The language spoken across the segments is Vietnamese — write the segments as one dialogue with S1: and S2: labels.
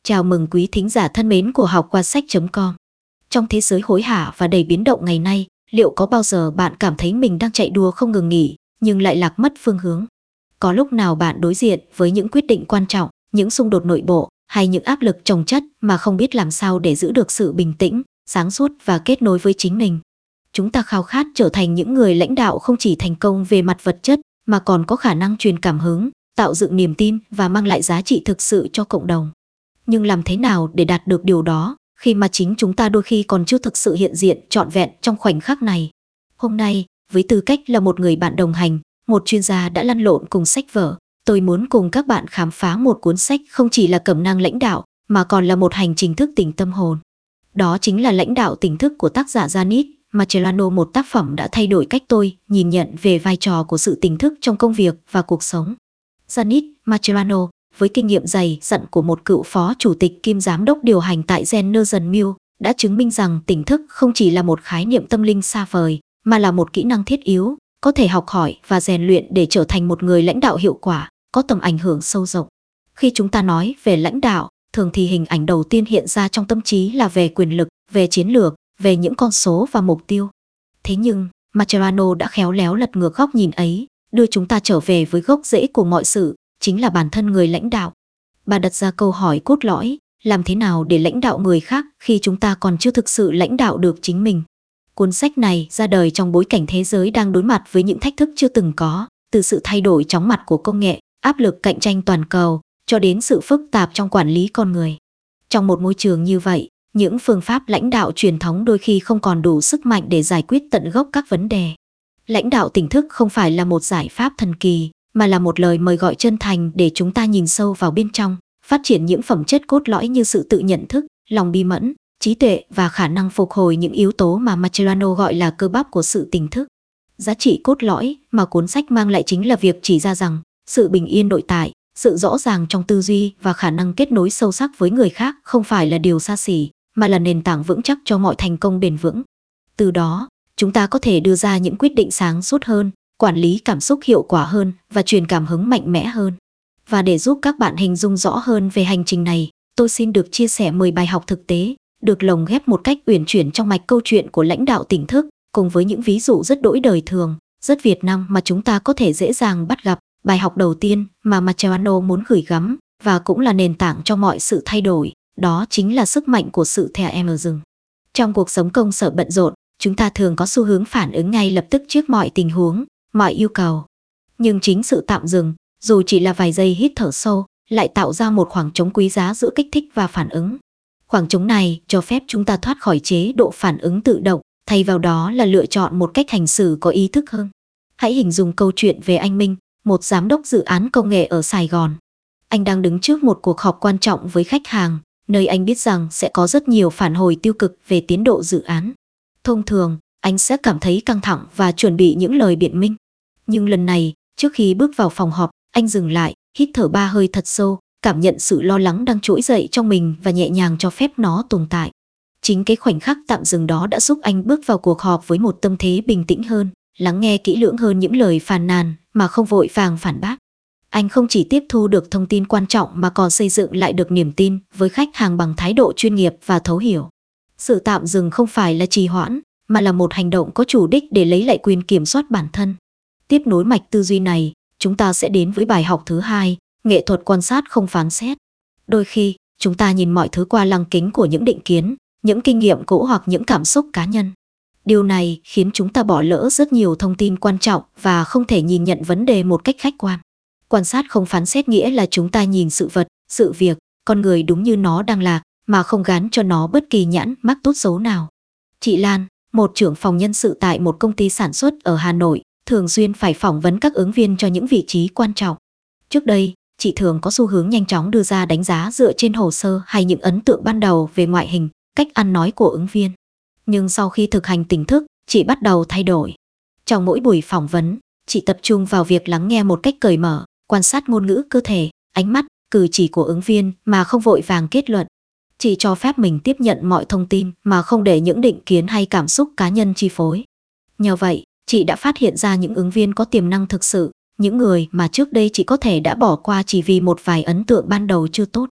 S1: Chào mừng quý thính giả thân mến của học qua sách.com. Trong thế giới hối hả và đầy biến động ngày nay, liệu có bao giờ bạn cảm thấy mình đang chạy đua không ngừng nghỉ, nhưng lại lạc mất phương hướng? Có lúc nào bạn đối diện với những quyết định quan trọng, những xung đột nội bộ hay những áp lực chồng chất mà không biết làm sao để giữ được sự bình tĩnh, sáng suốt và kết nối với chính mình? Chúng ta khao khát trở thành những người lãnh đạo không chỉ thành công về mặt vật chất mà còn có khả năng truyền cảm hứng, tạo dựng niềm tin và mang lại giá trị thực sự cho cộng đồng. Nhưng làm thế nào để đạt được điều đó khi mà chính chúng ta đôi khi còn chưa thực sự hiện diện trọn vẹn trong khoảnh khắc này? Hôm nay, với tư cách là một người bạn đồng hành, một chuyên gia đã lăn lộn cùng sách vở, tôi muốn cùng các bạn khám phá một cuốn sách không chỉ là cẩm nang lãnh đạo mà còn là một hành trình thức tỉnh tâm hồn. Đó chính là Lãnh đạo tỉnh thức của tác giả Janet Macerrano, một tác phẩm đã thay đổi cách tôi nhìn nhận về vai trò của sự tỉnh thức trong công việc và cuộc sống. Janet Macerrano, với kinh nghiệm dày dặn của một cựu phó chủ tịch kiêm giám đốc điều hành tại General Mills, đã chứng minh rằng tỉnh thức không chỉ là một khái niệm tâm linh xa vời, mà là một kỹ năng thiết yếu, có thể học hỏi và rèn luyện để trở thành một người lãnh đạo hiệu quả, có tầm ảnh hưởng sâu rộng. Khi chúng ta nói về lãnh đạo, thường thì hình ảnh đầu tiên hiện ra trong tâm trí là về quyền lực, về chiến lược, về những con số và mục tiêu. Thế nhưng, Macerrano đã khéo léo lật ngược góc nhìn ấy, đưa chúng ta trở về với gốc rễ của mọi sự, chính là bản thân người lãnh đạo. Bà đặt ra câu hỏi cốt lõi, làm thế nào để lãnh đạo người khác khi chúng ta còn chưa thực sự lãnh đạo được chính mình? Cuốn sách này ra đời trong bối cảnh thế giới đang đối mặt với những thách thức chưa từng có, từ sự thay đổi chóng mặt của công nghệ, áp lực cạnh tranh toàn cầu, cho đến sự phức tạp trong quản lý con người. Trong một môi trường như vậy, những phương pháp lãnh đạo truyền thống đôi khi không còn đủ sức mạnh để giải quyết tận gốc các vấn đề. Lãnh đạo tỉnh thức không phải là một giải pháp thần kỳ, mà là một lời mời gọi chân thành để chúng ta nhìn sâu vào bên trong, phát triển những phẩm chất cốt lõi như sự tự nhận thức, lòng bi mẫn, trí tuệ và khả năng phục hồi, những yếu tố mà Macerrano gọi là cơ bắp của sự tỉnh thức. Giá trị cốt lõi mà cuốn sách mang lại chính là việc chỉ ra rằng sự bình yên nội tại, sự rõ ràng trong tư duy và khả năng kết nối sâu sắc với người khác không phải là điều xa xỉ, mà là nền tảng vững chắc cho mọi thành công bền vững. Từ đó, chúng ta có thể đưa ra những quyết định sáng suốt hơn, quản lý cảm xúc hiệu quả hơn và truyền cảm hứng mạnh mẽ hơn. Và để giúp các bạn hình dung rõ hơn về hành trình này, tôi xin được chia sẻ 10 bài học thực tế, được lồng ghép một cách uyển chuyển trong mạch câu chuyện của lãnh đạo tỉnh thức, cùng với những ví dụ rất đỗi đời thường, rất Việt Nam mà chúng ta có thể dễ dàng bắt gặp. Bài học đầu tiên mà Macerrano muốn gửi gắm, và cũng là nền tảng cho mọi sự thay đổi, đó chính là sức mạnh của sự thẻ em dừng. Trong cuộc sống công sở bận rộn, chúng ta thường có xu hướng phản ứng ngay lập tức trước mọi tình huống, mọi yêu cầu. Nhưng chính sự tạm dừng, dù chỉ là vài giây hít thở sâu, lại tạo ra một khoảng trống quý giá giữa kích thích và phản ứng. Khoảng trống này cho phép chúng ta thoát khỏi chế độ phản ứng tự động, thay vào đó là lựa chọn một cách hành xử có ý thức hơn. Hãy hình dung câu chuyện về anh Minh, một giám đốc dự án công nghệ ở Sài Gòn. Anh đang đứng trước một cuộc họp quan trọng với khách hàng, nơi anh biết rằng sẽ có rất nhiều phản hồi tiêu cực về tiến độ dự án. Thông thường, anh sẽ cảm thấy căng thẳng và chuẩn bị những lời biện minh. Nhưng lần này, trước khi bước vào phòng họp, anh dừng lại, hít thở 3 hơi thật sâu, cảm nhận sự lo lắng đang trỗi dậy trong mình và nhẹ nhàng cho phép nó tồn tại. Chính cái khoảnh khắc tạm dừng đó đã giúp anh bước vào cuộc họp với một tâm thế bình tĩnh hơn, lắng nghe kỹ lưỡng hơn những lời phàn nàn mà không vội vàng phản bác. Anh không chỉ tiếp thu được thông tin quan trọng mà còn xây dựng lại được niềm tin với khách hàng bằng thái độ chuyên nghiệp và thấu hiểu. Sự tạm dừng không phải là trì hoãn, mà là một hành động có chủ đích để lấy lại quyền kiểm soát bản thân. Tiếp nối mạch tư duy này, chúng ta sẽ đến với bài học thứ hai, nghệ thuật quan sát không phán xét. Đôi khi, chúng ta nhìn mọi thứ qua lăng kính của những định kiến, những kinh nghiệm cũ hoặc những cảm xúc cá nhân. Điều này khiến chúng ta bỏ lỡ rất nhiều thông tin quan trọng và không thể nhìn nhận vấn đề một cách khách quan. Quan sát không phán xét nghĩa là chúng ta nhìn sự vật, sự việc, con người đúng như nó đang là, mà không gán cho nó bất kỳ nhãn mác tốt xấu nào. Chị Lan, một trưởng phòng nhân sự tại một công ty sản xuất ở Hà Nội, thường xuyên phải phỏng vấn các ứng viên cho những vị trí quan trọng. Trước đây, chị thường có xu hướng nhanh chóng đưa ra đánh giá dựa trên hồ sơ hay những ấn tượng ban đầu về ngoại hình, cách ăn nói của ứng viên. Nhưng sau khi thực hành tỉnh thức, chị bắt đầu thay đổi. Trong mỗi buổi phỏng vấn, chị tập trung vào việc lắng nghe một cách cởi mở, quan sát ngôn ngữ cơ thể, ánh mắt, cử chỉ của ứng viên mà không vội vàng kết luận. Chị cho phép mình tiếp nhận mọi thông tin mà không để những định kiến hay cảm xúc cá nhân chi phối. Nhờ vậy, chị đã phát hiện ra những ứng viên có tiềm năng thực sự, những người mà trước đây chị có thể đã bỏ qua chỉ vì một vài ấn tượng ban đầu chưa tốt.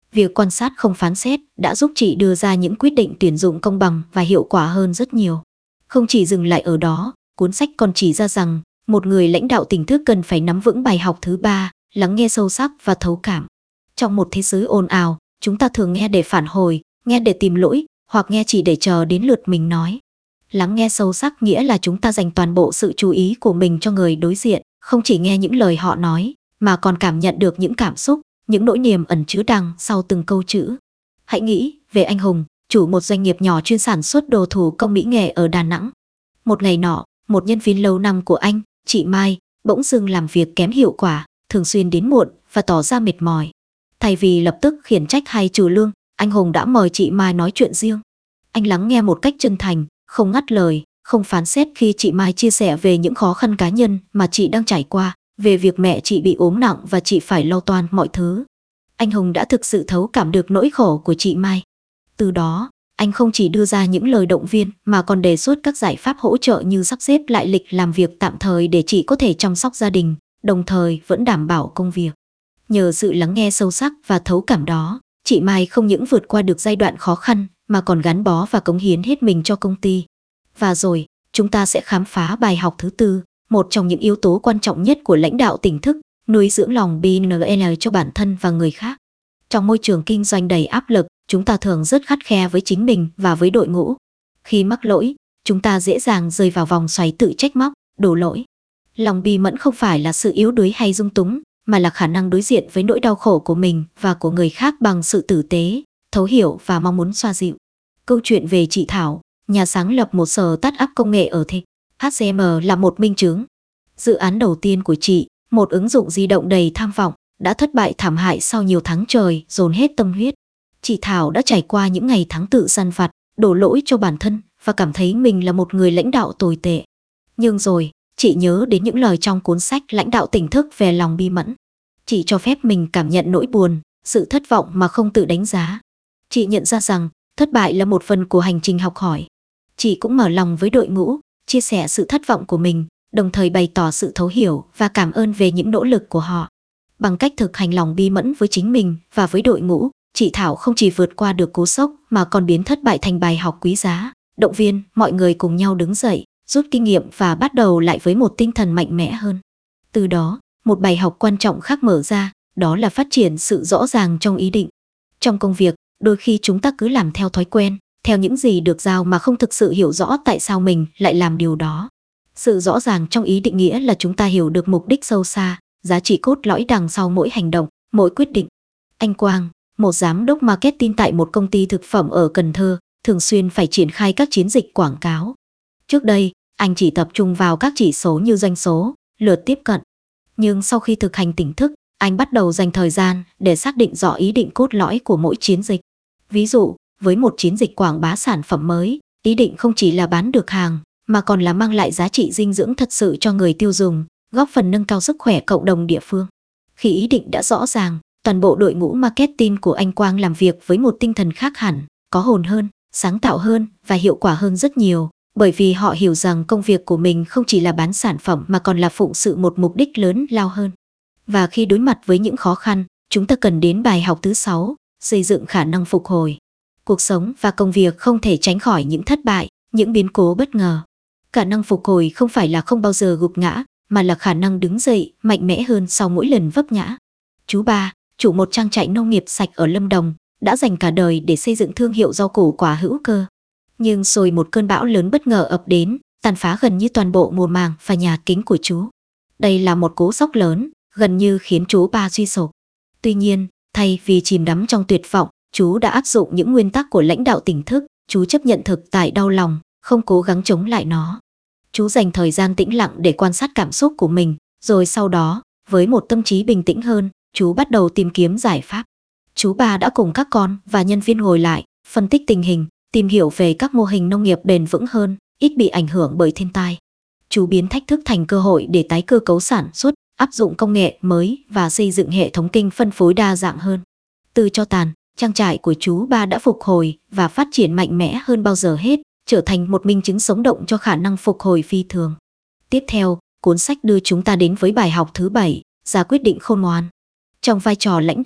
S1: Việc quan sát không phán xét đã giúp chị đưa ra những quyết định tuyển dụng công bằng và hiệu quả hơn rất nhiều. Không chỉ dừng lại ở đó, cuốn sách còn chỉ ra rằng một người lãnh đạo tỉnh thức cần phải nắm vững bài học thứ ba, lắng nghe sâu sắc và thấu cảm. Trong một thế giới ồn ào, chúng ta thường nghe để phản hồi, nghe để tìm lỗi, hoặc nghe chỉ để chờ đến lượt mình nói. Lắng nghe sâu sắc nghĩa là chúng ta dành toàn bộ sự chú ý của mình cho người đối diện, không chỉ nghe những lời họ nói, mà còn cảm nhận được những cảm xúc, những nỗi niềm ẩn chứa đằng sau từng câu chữ. Hãy nghĩ về anh Hùng, chủ một doanh nghiệp nhỏ chuyên sản xuất đồ thủ công mỹ nghệ ở Đà Nẵng. Một ngày nọ, một nhân viên lâu năm của anh, chị Mai, bỗng dưng làm việc kém hiệu quả, thường xuyên đến muộn và tỏ ra mệt mỏi. Thay vì lập tức khiển trách hay trừ lương, anh Hùng đã mời chị Mai nói chuyện riêng. Anh lắng nghe một cách chân thành, không ngắt lời, không phán xét khi chị Mai chia sẻ về những khó khăn cá nhân mà chị đang trải qua, về việc mẹ chị bị ốm nặng và chị phải lo toan mọi thứ. Anh Hùng đã thực sự thấu cảm được nỗi khổ của chị Mai. Từ đó, anh không chỉ đưa ra những lời động viên mà còn đề xuất các giải pháp hỗ trợ như sắp xếp lại lịch làm việc tạm thời để chị có thể chăm sóc gia đình, đồng thời vẫn đảm bảo công việc. Nhờ sự lắng nghe sâu sắc và thấu cảm đó, chị Mai không những vượt qua được giai đoạn khó khăn mà còn gắn bó và cống hiến hết mình cho công ty. Và rồi, chúng ta sẽ khám phá bài học thứ tư, một trong những yếu tố quan trọng nhất của lãnh đạo tỉnh thức, nuôi dưỡng lòng BNL cho bản thân và người khác. Trong môi trường kinh doanh đầy áp lực, chúng ta thường rất khắt khe với chính mình và với đội ngũ. Khi mắc lỗi, chúng ta dễ dàng rơi vào vòng xoáy tự trách móc, đổ lỗi. Lòng bi mẫn không phải là sự yếu đuối hay dung túng, mà là khả năng đối diện với nỗi đau khổ của mình và của người khác bằng sự tử tế, thấu hiểu và mong muốn xoa dịu. Câu chuyện về chị Thảo, nhà sáng lập một start-up công nghệ ở HCM là một minh chứng. Dự án đầu tiên của chị, một ứng dụng di động đầy tham vọng, đã thất bại thảm hại sau nhiều tháng trời dồn hết tâm huyết. Chị Thảo đã trải qua những ngày tháng tự săn vặt, đổ lỗi cho bản thân và cảm thấy mình là một người lãnh đạo tồi tệ. Nhưng rồi, chị nhớ đến những lời trong cuốn sách Lãnh đạo tỉnh thức về lòng bi mẫn. Chị cho phép mình cảm nhận nỗi buồn, sự thất vọng mà không tự đánh giá. Chị nhận ra rằng thất bại là một phần của hành trình học hỏi. Chị cũng mở lòng với đội ngũ, chia sẻ sự thất vọng của mình, đồng thời bày tỏ sự thấu hiểu và cảm ơn về những nỗ lực của họ. Bằng cách thực hành lòng bi mẫn với chính mình và với đội ngũ, chị Thảo không chỉ vượt qua được cú sốc mà còn biến thất bại thành bài học quý giá, động viên mọi người cùng nhau đứng dậy, rút kinh nghiệm và bắt đầu lại với một tinh thần mạnh mẽ hơn. Từ đó, một bài học quan trọng khác mở ra, đó là phát triển sự rõ ràng trong ý định. Trong công việc, đôi khi chúng ta cứ làm theo thói quen, theo những gì được giao mà không thực sự hiểu rõ tại sao mình lại làm điều đó. Sự rõ ràng trong ý định nghĩa là chúng ta hiểu được mục đích sâu xa, giá trị cốt lõi đằng sau mỗi hành động, mỗi quyết định. Anh Quang, một giám đốc marketing tại một công ty thực phẩm ở Cần Thơ, thường xuyên phải triển khai các chiến dịch quảng cáo. Trước đây, anh chỉ tập trung vào các chỉ số như doanh số, lượt tiếp cận. Nhưng sau khi thực hành tỉnh thức, anh bắt đầu dành thời gian để xác định rõ ý định cốt lõi của mỗi chiến dịch. Ví dụ, với một chiến dịch quảng bá sản phẩm mới, ý định không chỉ là bán được hàng, mà còn là mang lại giá trị dinh dưỡng thật sự cho người tiêu dùng, góp phần nâng cao sức khỏe cộng đồng địa phương. Khi ý định đã rõ ràng, toàn bộ đội ngũ marketing của anh Quang làm việc với một tinh thần khác hẳn, có hồn hơn, sáng tạo hơn và hiệu quả hơn rất nhiều, bởi vì họ hiểu rằng công việc của mình không chỉ là bán sản phẩm mà còn là phụng sự một mục đích lớn lao hơn. Và khi đối mặt với những khó khăn, chúng ta cần đến bài học thứ 6, xây dựng khả năng phục hồi. Cuộc sống và công việc không thể tránh khỏi những thất bại, những biến cố bất ngờ. Khả năng phục hồi không phải là không bao giờ gục ngã, mà là khả năng đứng dậy mạnh mẽ hơn sau mỗi lần vấp ngã. Chú Ba, chủ một trang trại nông nghiệp sạch ở Lâm Đồng, đã dành cả đời để xây dựng thương hiệu rau củ quả hữu cơ. Nhưng rồi một cơn bão lớn bất ngờ ập đến, tàn phá gần như toàn bộ mùa màng và nhà kính của chú. Đây là một cú sốc lớn, gần như khiến chú Ba suy sụp. Tuy nhiên, thay vì chìm đắm trong tuyệt vọng, chú đã áp dụng những nguyên tắc của lãnh đạo tỉnh thức. Chú chấp nhận thực tại đau lòng, không cố gắng chống lại nó. Chú dành thời gian tĩnh lặng để quan sát cảm xúc của mình, rồi sau đó, với một tâm trí bình tĩnh hơn, chú bắt đầu tìm kiếm giải pháp. Chú Ba đã cùng các con và nhân viên ngồi lại, phân tích tình hình, tìm hiểu về các mô hình nông nghiệp bền vững hơn, ít bị ảnh hưởng bởi thiên tai. Chú biến thách thức thành cơ hội để tái cơ cấu sản xuất, áp dụng công nghệ mới và xây dựng hệ thống kênh phân phối đa dạng hơn. Từ cho tàn, trang trại của chú Ba đã phục hồi và phát triển mạnh mẽ hơn bao giờ hết, trở thành một minh chứng sống động cho khả năng phục hồi phi thường. Tiếp theo, cuốn sách đưa chúng ta đến với bài học thứ 7, ra quyết định khôn ngoan. Trong vai trò lãnh đạo,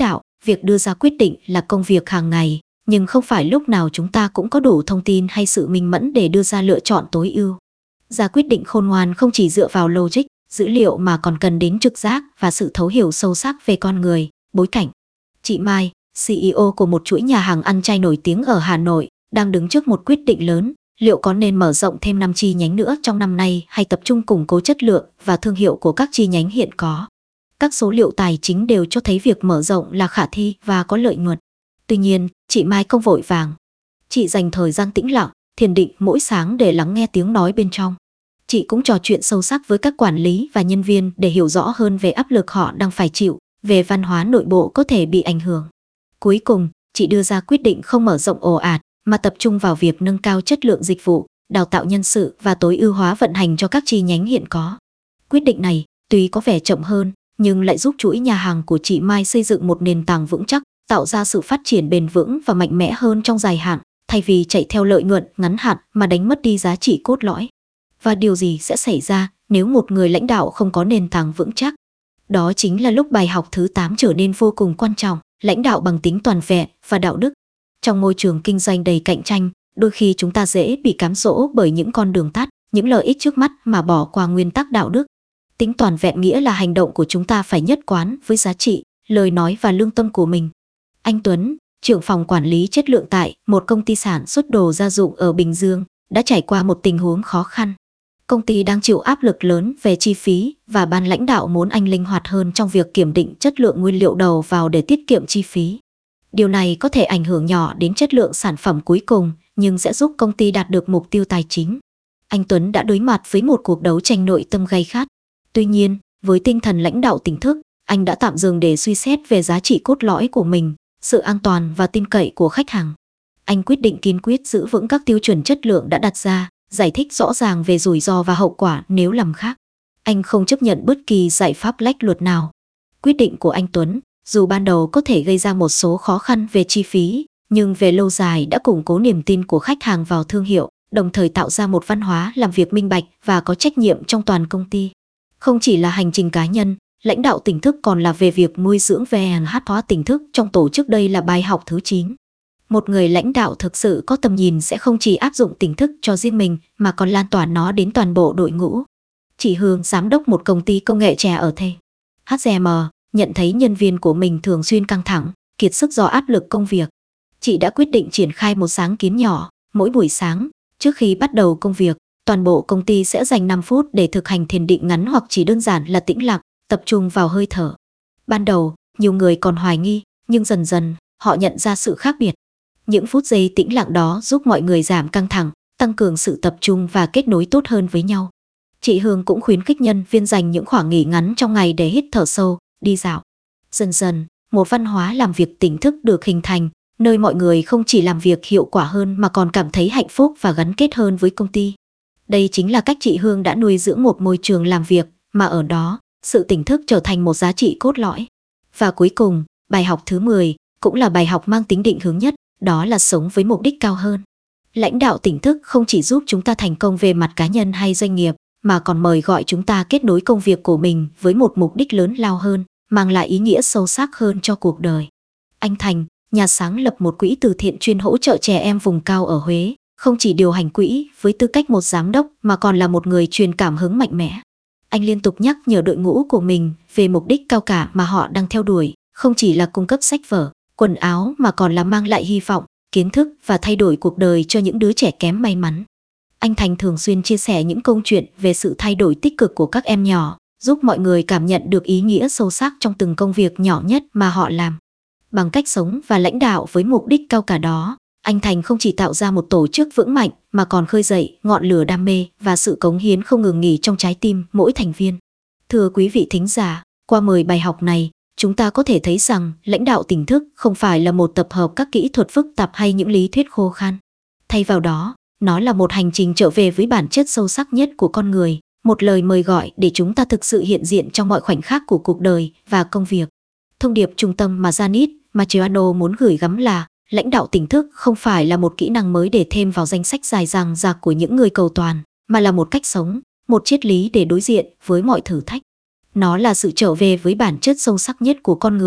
S1: việc đưa ra quyết định là công việc hàng ngày, nhưng không phải lúc nào chúng ta cũng có đủ thông tin hay sự minh mẫn để đưa ra lựa chọn tối ưu. Ra quyết định khôn ngoan không chỉ dựa vào logic, dữ liệu mà còn cần đến trực giác và sự thấu hiểu sâu sắc về con người, bối cảnh. Chị Mai, CEO của một chuỗi nhà hàng ăn chay nổi tiếng ở Hà Nội, đang đứng trước một quyết định lớn, liệu có nên mở rộng thêm 5 chi nhánh nữa trong năm nay hay tập trung củng cố chất lượng và thương hiệu của các chi nhánh hiện có. Các số liệu tài chính đều cho thấy việc mở rộng là khả thi và có lợi nhuận. Tuy nhiên, chị Mai không vội vàng. Chị dành thời gian tĩnh lặng, thiền định mỗi sáng để lắng nghe tiếng nói bên trong. Chị cũng trò chuyện sâu sắc với các quản lý và nhân viên để hiểu rõ hơn về áp lực họ đang phải chịu, về văn hóa nội bộ có thể bị ảnh hưởng. Cuối cùng, chị đưa ra quyết định không mở rộng ồ ạt, mà tập trung vào việc nâng cao chất lượng dịch vụ, đào tạo nhân sự và tối ưu hóa vận hành cho các chi nhánh hiện có. Quyết định này, tuy có vẻ chậm hơn, nhưng lại giúp chuỗi nhà hàng của chị Mai xây dựng một nền tảng vững chắc, tạo ra sự phát triển bền vững và mạnh mẽ hơn trong dài hạn, thay vì chạy theo lợi nhuận ngắn hạn mà đánh mất đi giá trị cốt lõi. Và điều gì sẽ xảy ra nếu một người lãnh đạo không có nền tảng vững chắc? Đó chính là lúc bài học thứ 8 trở nên vô cùng quan trọng, lãnh đạo bằng tính toàn vẹn và đạo đức. Trong môi trường kinh doanh đầy cạnh tranh, đôi khi chúng ta dễ bị cám dỗ bởi những con đường tắt, những lợi ích trước mắt mà bỏ qua nguyên tắc đạo đức. Tính toàn vẹn nghĩa là hành động của chúng ta phải nhất quán với giá trị, lời nói và lương tâm của mình. Anh Tuấn, trưởng phòng quản lý chất lượng tại một công ty sản xuất đồ gia dụng ở Bình Dương, đã trải qua một tình huống khó khăn. Công ty đang chịu áp lực lớn về chi phí và ban lãnh đạo muốn anh linh hoạt hơn trong việc kiểm định chất lượng nguyên liệu đầu vào để tiết kiệm chi phí. Điều này có thể ảnh hưởng nhỏ đến chất lượng sản phẩm cuối cùng, nhưng sẽ giúp công ty đạt được mục tiêu tài chính. Anh Tuấn đã đối mặt với một cuộc đấu tranh nội tâm gay gắt. Tuy nhiên, với tinh thần lãnh đạo tỉnh thức, anh đã tạm dừng để suy xét về giá trị cốt lõi của mình, sự an toàn và tin cậy của khách hàng. Anh quyết định kiên quyết giữ vững các tiêu chuẩn chất lượng đã đặt ra, giải thích rõ ràng về rủi ro và hậu quả nếu làm khác. Anh không chấp nhận bất kỳ giải pháp lách luật nào. Quyết định của anh Tuấn, dù ban đầu có thể gây ra một số khó khăn về chi phí, nhưng về lâu dài đã củng cố niềm tin của khách hàng vào thương hiệu, đồng thời tạo ra một văn hóa làm việc minh bạch và có trách nhiệm trong toàn công ty. Không chỉ là hành trình cá nhân, lãnh đạo tỉnh thức còn là về việc nuôi dưỡng VNH hóa tỉnh thức trong tổ chức. Đây là bài học thứ 9. Một người lãnh đạo thực sự có tầm nhìn sẽ không chỉ áp dụng tỉnh thức cho riêng mình mà còn lan tỏa nó đến toàn bộ đội ngũ. Chị Hương, giám đốc một công ty công nghệ trẻ ở HGM, nhận thấy nhân viên của mình thường xuyên căng thẳng, kiệt sức do áp lực công việc. Chị đã quyết định triển khai một sáng kiến nhỏ. Mỗi buổi sáng, trước khi bắt đầu công việc, toàn bộ công ty sẽ dành 5 phút để thực hành thiền định ngắn hoặc chỉ đơn giản là tĩnh lặng, tập trung vào hơi thở. Ban đầu, nhiều người còn hoài nghi, nhưng dần dần, họ nhận ra sự khác biệt. Những phút giây tĩnh lặng đó giúp mọi người giảm căng thẳng, tăng cường sự tập trung và kết nối tốt hơn với nhau. Chị Hương cũng khuyến khích nhân viên dành những khoảng nghỉ ngắn trong ngày để hít thở sâu, đi dạo. Dần dần, một văn hóa làm việc tỉnh thức được hình thành, nơi mọi người không chỉ làm việc hiệu quả hơn mà còn cảm thấy hạnh phúc và gắn kết hơn với công ty. Đây chính là cách chị Hương đã nuôi dưỡng một môi trường làm việc mà ở đó, sự tỉnh thức trở thành một giá trị cốt lõi. Và cuối cùng, bài học thứ 10 cũng là bài học mang tính định hướng nhất, đó là sống với mục đích cao hơn. Lãnh đạo tỉnh thức không chỉ giúp chúng ta thành công về mặt cá nhân hay doanh nghiệp, mà còn mời gọi chúng ta kết nối công việc của mình với một mục đích lớn lao hơn, mang lại ý nghĩa sâu sắc hơn cho cuộc đời. Anh Thành, nhà sáng lập một quỹ từ thiện chuyên hỗ trợ trẻ em vùng cao ở Huế, không chỉ điều hành quỹ với tư cách một giám đốc mà còn là một người truyền cảm hứng mạnh mẽ. Anh liên tục nhắc nhở đội ngũ của mình về mục đích cao cả mà họ đang theo đuổi, không chỉ là cung cấp sách vở, quần áo mà còn là mang lại hy vọng, kiến thức và thay đổi cuộc đời cho những đứa trẻ kém may mắn. Anh Thành thường xuyên chia sẻ những câu chuyện về sự thay đổi tích cực của các em nhỏ, giúp mọi người cảm nhận được ý nghĩa sâu sắc trong từng công việc nhỏ nhất mà họ làm. Bằng cách sống và lãnh đạo với mục đích cao cả đó, anh Thành không chỉ tạo ra một tổ chức vững mạnh mà còn khơi dậy ngọn lửa đam mê và sự cống hiến không ngừng nghỉ trong trái tim mỗi thành viên. Thưa quý vị thính giả, qua 10 bài học này, chúng ta có thể thấy rằng lãnh đạo tỉnh thức không phải là một tập hợp các kỹ thuật phức tạp hay những lý thuyết khô khan. Thay vào đó, nó là một hành trình trở về với bản chất sâu sắc nhất của con người, một lời mời gọi để chúng ta thực sự hiện diện trong mọi khoảnh khắc của cuộc đời và công việc. Thông điệp trung tâm mà Janet Mastriano muốn gửi gắm là lãnh đạo tỉnh thức không phải là một kỹ năng mới để thêm vào danh sách dài dằng dặc của những người cầu toàn, mà là một cách sống, một triết lý để đối diện với mọi thử thách. Nó là sự trở về với bản chất sâu sắc nhất của con người,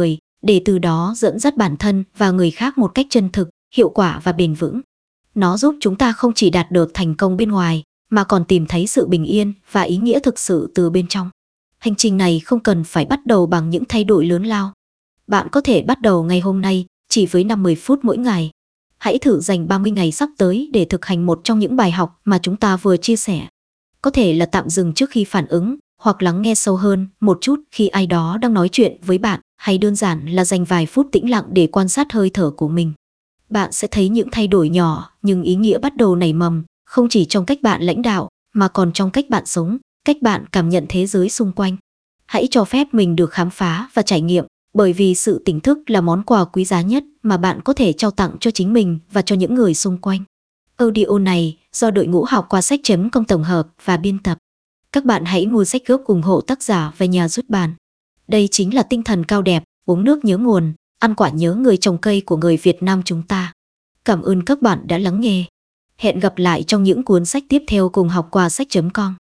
S1: để từ đó dẫn dắt bản thân và người khác một cách chân thực, hiệu quả và bền vững. Nó giúp chúng ta không chỉ đạt được thành công bên ngoài, mà còn tìm thấy sự bình yên và ý nghĩa thực sự từ bên trong. Hành trình này không cần phải bắt đầu bằng những thay đổi lớn lao. Bạn có thể bắt đầu ngày hôm nay, chỉ với 5-10 phút mỗi ngày. Hãy thử dành 30 ngày sắp tới để thực hành một trong những bài học mà chúng ta vừa chia sẻ. Có thể là tạm dừng trước khi phản ứng, hoặc lắng nghe sâu hơn một chút khi ai đó đang nói chuyện với bạn, hay đơn giản là dành vài phút tĩnh lặng để quan sát hơi thở của mình. Bạn sẽ thấy những thay đổi nhỏ nhưng ý nghĩa bắt đầu nảy mầm, không chỉ trong cách bạn lãnh đạo, mà còn trong cách bạn sống, cách bạn cảm nhận thế giới xung quanh. Hãy cho phép mình được khám phá và trải nghiệm, bởi vì sự tỉnh thức là món quà quý giá nhất mà bạn có thể trao tặng cho chính mình và cho những người xung quanh. Audio này do đội ngũ học qua sách.com tổng hợp và biên tập. Các bạn hãy mua sách gốc ủng hộ tác giả về nhà xuất bản. Đây chính là tinh thần cao đẹp, uống nước nhớ nguồn, ăn quả nhớ người trồng cây của người Việt Nam chúng ta. Cảm ơn các bạn đã lắng nghe. Hẹn gặp lại trong những cuốn sách tiếp theo cùng học qua sách.com.